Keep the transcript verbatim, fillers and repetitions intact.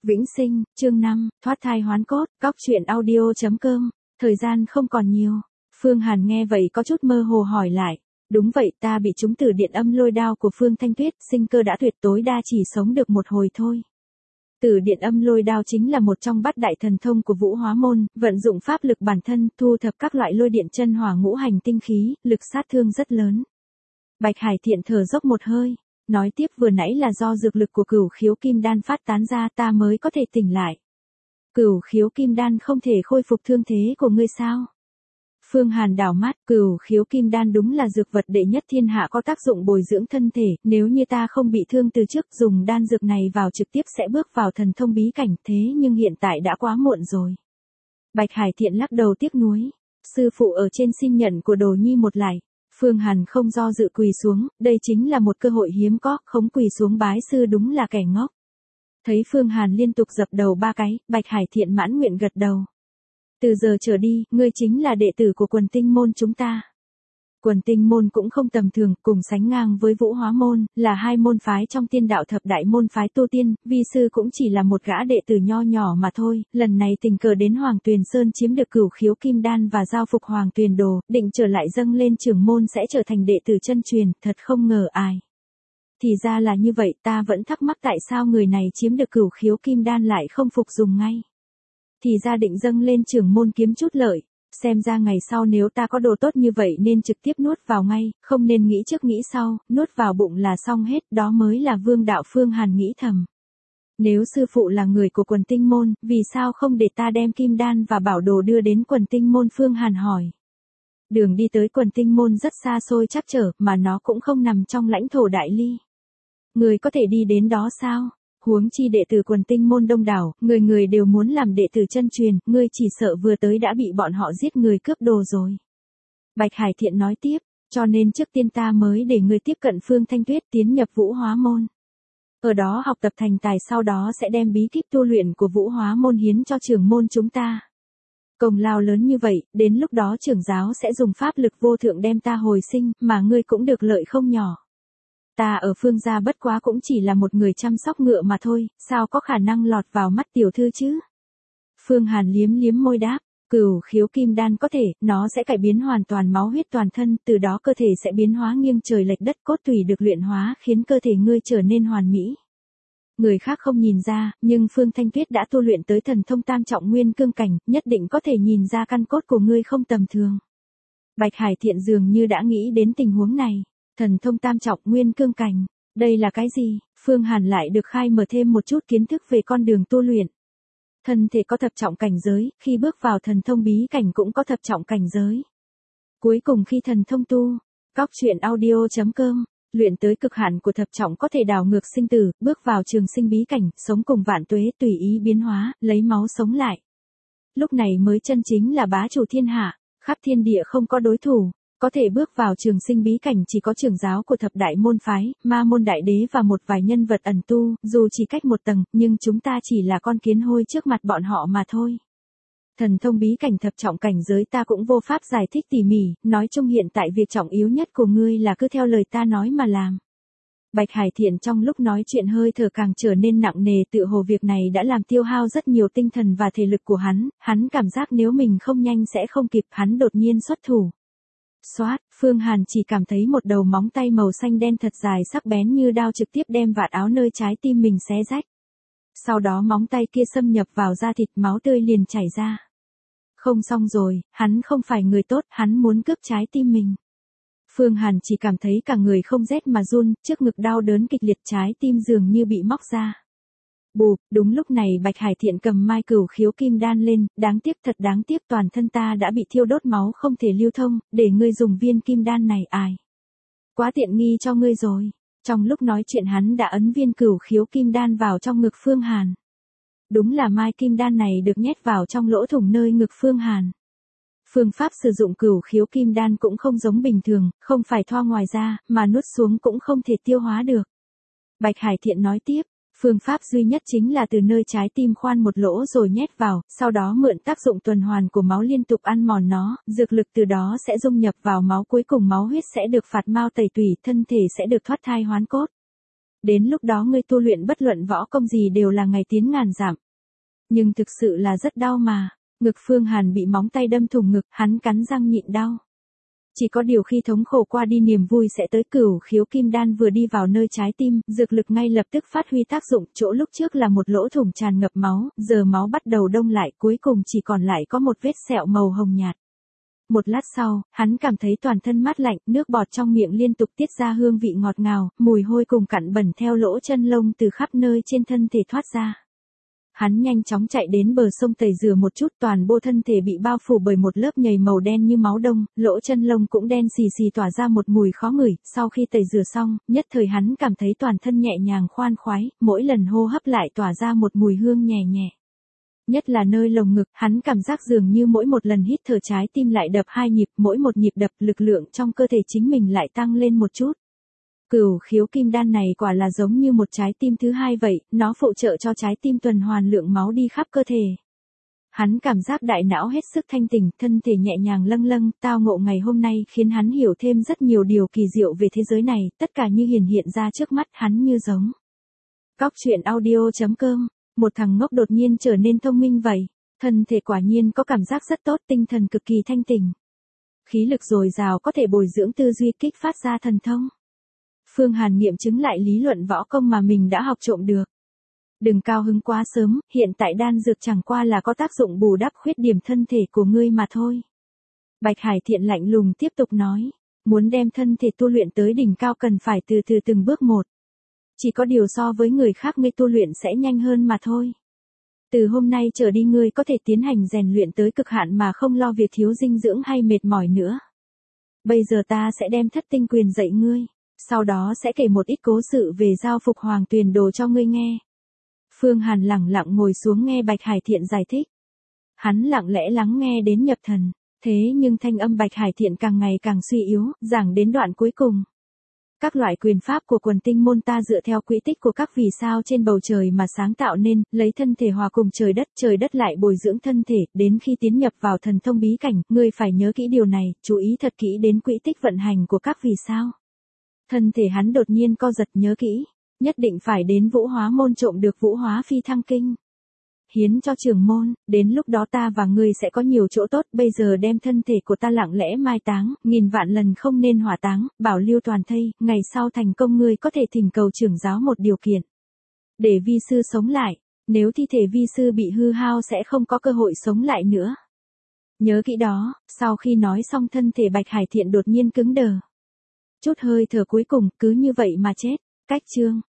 Vĩnh sinh, chương năm, thoát thai hoán cốt, cóc truyện audio.com, thời gian không còn nhiều. Phương Hàn nghe vậy có chút mơ hồ hỏi lại. Đúng vậy, ta bị trúng tử điện âm lôi đao của Phương Thanh Tuyết, sinh cơ đã tuyệt, tối đa chỉ sống được một hồi thôi. Tử điện âm lôi đao chính là một trong bát đại thần thông của Vũ Hóa Môn, vận dụng pháp lực bản thân, thu thập các loại lôi điện chân hỏa ngũ hành tinh khí, lực sát thương rất lớn. Bạch Hải Thiện thở dốc một hơi, nói tiếp, vừa nãy là do dược lực của Cửu Khiếu Kim Đan phát tán ra ta mới có thể tỉnh lại. Cửu Khiếu Kim Đan không thể khôi phục thương thế của ngươi sao? Phương Hàn đảo mắt, Cửu Khiếu Kim Đan đúng là dược vật đệ nhất thiên hạ, có tác dụng bồi dưỡng thân thể, nếu như ta không bị thương từ trước, dùng đan dược này vào trực tiếp sẽ bước vào thần thông bí cảnh, thế nhưng hiện tại đã quá muộn rồi. Bạch Hải Thiện lắc đầu tiếc nuối, sư phụ ở trên xin nhận của Đồ Nhi một lại. Phương Hàn không do dự quỳ xuống, đây chính là một cơ hội hiếm có, không quỳ xuống bái sư đúng là kẻ ngốc. Thấy Phương Hàn liên tục dập đầu ba cái, Bạch Hải Thiện mãn nguyện gật đầu. Từ giờ trở đi, ngươi chính là đệ tử của Quần Tinh Môn chúng ta. Quần Tinh Môn cũng không tầm thường, cùng sánh ngang với Vũ Hóa Môn, là hai môn phái trong tiên đạo thập đại môn phái tu tiên, vi sư cũng chỉ là một gã đệ tử nho nhỏ mà thôi, lần này tình cờ đến Hoàng Tuyền Sơn chiếm được Cửu Khiếu Kim Đan và giao phục Hoàng Tuyền Đồ, định trở lại dâng lên trưởng môn sẽ trở thành đệ tử chân truyền, thật không ngờ ai. Thì ra là như vậy, ta vẫn thắc mắc tại sao người này chiếm được Cửu Khiếu Kim Đan lại không phục dùng ngay. Thì ra định dâng lên trưởng môn kiếm chút lợi. Xem ra ngày sau nếu ta có đồ tốt như vậy nên trực tiếp nuốt vào ngay, không nên nghĩ trước nghĩ sau, nuốt vào bụng là xong hết, đó mới là vương đạo. Phương Hàn nghĩ thầm. Nếu sư phụ là người của Quần Tinh Môn, vì sao không để ta đem kim đan và bảo đồ đưa đến Quần Tinh Môn? Phương Hàn hỏi. Đường đi tới Quần Tinh Môn rất xa xôi trắc trở, mà nó cũng không nằm trong lãnh thổ Đại Ly. Người có thể đi đến đó sao? Huống chi đệ tử Quần Tinh Môn đông đảo, người người đều muốn làm đệ tử chân truyền, ngươi chỉ sợ vừa tới đã bị bọn họ giết người cướp đồ rồi. Bạch Hải Thiện nói tiếp, cho nên trước tiên ta mới để ngươi tiếp cận Phương Thanh Tuyết tiến nhập Vũ Hóa Môn. Ở đó học tập thành tài, sau đó sẽ đem bí kíp tu luyện của Vũ Hóa Môn hiến cho trưởng môn chúng ta. Công lao lớn như vậy, đến lúc đó trưởng giáo sẽ dùng pháp lực vô thượng đem ta hồi sinh, mà ngươi cũng được lợi không nhỏ. Ta ở Phương gia bất quá cũng chỉ là một người chăm sóc ngựa mà thôi, sao có khả năng lọt vào mắt tiểu thư chứ? Phương Hàn liếm liếm môi đáp, Cửu Khiếu Kim Đan có thể, nó sẽ cải biến hoàn toàn máu huyết toàn thân, từ đó cơ thể sẽ biến hóa nghiêng trời lệch đất, cốt tủy được luyện hóa, khiến cơ thể ngươi trở nên hoàn mỹ. Người khác không nhìn ra, nhưng Phương Thanh Tuyết đã tu luyện tới thần thông tam trọng nguyên cương cảnh, nhất định có thể nhìn ra căn cốt của ngươi không tầm thường. Bạch Hải Thiện dường như đã nghĩ đến tình huống này. Thần thông tam trọng nguyên cương cảnh, đây là cái gì? Phương Hàn lại được khai mở thêm một chút kiến thức về con đường tu luyện. Thân thể có thập trọng cảnh giới, khi bước vào thần thông bí cảnh cũng có thập trọng cảnh giới. Cuối cùng khi thần thông tu, cóc truyện audio.com, luyện tới cực hạn của thập trọng có thể đảo ngược sinh tử, bước vào trường sinh bí cảnh, sống cùng vạn tuế, tùy ý biến hóa, lấy máu sống lại. Lúc này mới chân chính là bá chủ thiên hạ, khắp thiên địa không có đối thủ. Có thể bước vào trường sinh bí cảnh chỉ có trưởng giáo của thập đại môn phái, ma môn đại đế và một vài nhân vật ẩn tu, dù chỉ cách một tầng, nhưng chúng ta chỉ là con kiến hôi trước mặt bọn họ mà thôi. Thần thông bí cảnh thập trọng cảnh giới ta cũng vô pháp giải thích tỉ mỉ, nói chung hiện tại việc trọng yếu nhất của ngươi là cứ theo lời ta nói mà làm. Bạch Hải Thiện trong lúc nói chuyện hơi thở càng trở nên nặng nề, tự hồ việc này đã làm tiêu hao rất nhiều tinh thần và thể lực của hắn, hắn cảm giác nếu mình không nhanh sẽ không kịp, hắn đột nhiên xuất thủ. Xoát, Phương Hàn chỉ cảm thấy một đầu móng tay màu xanh đen thật dài sắc bén như đao trực tiếp đem vạt áo nơi trái tim mình xé rách. Sau đó móng tay kia xâm nhập vào da thịt, máu tươi liền chảy ra. Không xong rồi, hắn không phải người tốt, hắn muốn cướp trái tim mình. Phương Hàn chỉ cảm thấy cả người không rét mà run, trước ngực đau đớn kịch liệt, trái tim dường như bị móc ra. Bụp, đúng lúc này Bạch Hải Thiện cầm mai Cửu Khiếu Kim Đan lên, đáng tiếc, thật đáng tiếc, toàn thân ta đã bị thiêu đốt, máu không thể lưu thông, để ngươi dùng viên kim đan này. Ai? Quá tiện nghi cho ngươi rồi. Trong lúc nói chuyện hắn đã ấn viên Cửu Khiếu Kim Đan vào trong ngực Phương Hàn. Đúng là mai kim đan này được nhét vào trong lỗ thủng nơi ngực Phương Hàn. Phương pháp sử dụng Cửu Khiếu Kim Đan cũng không giống bình thường, không phải thoa ngoài ra, mà nuốt xuống cũng không thể tiêu hóa được. Bạch Hải Thiện nói tiếp. Phương pháp duy nhất chính là từ nơi trái tim khoan một lỗ rồi nhét vào, sau đó mượn tác dụng tuần hoàn của máu liên tục ăn mòn nó, dược lực từ đó sẽ dung nhập vào máu, cuối cùng máu huyết sẽ được phạt mao tẩy tủy, thân thể sẽ được thoát thai hoán cốt. Đến lúc đó ngươi tu luyện bất luận võ công gì đều là ngày tiến ngàn giảm. Nhưng thực sự là rất đau mà. Ngực Phương Hàn bị móng tay đâm thủng ngực, hắn cắn răng nhịn đau. Chỉ có điều khi thống khổ qua đi niềm vui sẽ tới. Cửu khiếu kim đan vừa đi vào nơi trái tim, dược lực ngay lập tức phát huy tác dụng. Chỗ lúc trước là một lỗ thủng tràn ngập máu, giờ máu bắt đầu đông lại, cuối cùng chỉ còn lại có một vết sẹo màu hồng nhạt. Một lát sau, hắn cảm thấy toàn thân mát lạnh, nước bọt trong miệng liên tục tiết ra hương vị ngọt ngào, mùi hôi cùng cặn bẩn theo lỗ chân lông từ khắp nơi trên thân thể thoát ra. Hắn nhanh chóng chạy đến bờ sông tẩy rửa một chút, toàn bộ thân thể bị bao phủ bởi một lớp nhầy màu đen như máu đông, lỗ chân lông cũng đen xì xì tỏa ra một mùi khó ngửi. Sau khi tẩy rửa xong, nhất thời hắn cảm thấy toàn thân nhẹ nhàng khoan khoái, mỗi lần hô hấp lại tỏa ra một mùi hương nhẹ nhẹ. Nhất là nơi lồng ngực, hắn cảm giác dường như mỗi một lần hít thở trái tim lại đập hai nhịp, mỗi một nhịp đập lực lượng trong cơ thể chính mình lại tăng lên một chút. Cửu khiếu kim đan này quả là giống như một trái tim thứ hai vậy, nó phụ trợ cho trái tim tuần hoàn lượng máu đi khắp cơ thể. Hắn cảm giác đại não hết sức thanh tỉnh, thân thể nhẹ nhàng lâng lâng, tao ngộ ngày hôm nay khiến hắn hiểu thêm rất nhiều điều kỳ diệu về thế giới này, tất cả như hiển hiện ra trước mắt hắn như giống. Cóc truyện audio chấm com, một thằng ngốc đột nhiên trở nên thông minh vậy, thân thể quả nhiên có cảm giác rất tốt, tinh thần cực kỳ thanh tỉnh. Khí lực dồi dào có thể bồi dưỡng tư duy, kích phát ra thần thông. Phương Hàn nghiệm chứng lại lý luận võ công mà mình đã học trộm được. Đừng cao hứng quá sớm, hiện tại đan dược chẳng qua là có tác dụng bù đắp khuyết điểm thân thể của ngươi mà thôi. Bạch Hải Thiện lạnh lùng tiếp tục nói, muốn đem thân thể tu luyện tới đỉnh cao cần phải từ từ từng bước một. Chỉ có điều so với người khác ngươi tu luyện sẽ nhanh hơn mà thôi. Từ hôm nay trở đi ngươi có thể tiến hành rèn luyện tới cực hạn mà không lo việc thiếu dinh dưỡng hay mệt mỏi nữa. Bây giờ ta sẽ đem thất tinh quyền dạy ngươi. Sau đó sẽ kể một ít cố sự về giao phục hoàng tuyền đồ cho ngươi nghe. Phương Hàn lẳng lặng ngồi xuống nghe Bạch Hải Thiện giải thích. Hắn lặng lẽ lắng nghe đến nhập thần, thế nhưng thanh âm Bạch Hải Thiện càng ngày càng suy yếu, giảng đến đoạn cuối cùng. Các loại quyền pháp của quần tinh môn ta dựa theo quỹ tích của các vì sao trên bầu trời mà sáng tạo nên, lấy thân thể hòa cùng trời đất, trời đất lại bồi dưỡng thân thể, đến khi tiến nhập vào thần thông bí cảnh, ngươi phải nhớ kỹ điều này, chú ý thật kỹ đến quỹ tích vận hành của các vì sao. Thân thể hắn đột nhiên co giật, nhớ kỹ, nhất định phải đến Vũ Hóa môn trộm được Vũ Hóa Phi Thăng Kinh. Hiến cho trưởng môn, đến lúc đó ta và ngươi sẽ có nhiều chỗ tốt, bây giờ đem thân thể của ta lặng lẽ mai táng, nghìn vạn lần không nên hỏa táng, bảo lưu toàn thây, ngày sau thành công ngươi có thể thỉnh cầu trưởng giáo một điều kiện. Để vi sư sống lại, nếu thi thể vi sư bị hư hao sẽ không có cơ hội sống lại nữa. Nhớ kỹ đó. Sau khi nói xong thân thể Bạch Hải Thiện đột nhiên cứng đờ. Chút hơi thở cuối cùng, cứ như vậy mà chết. Cách chương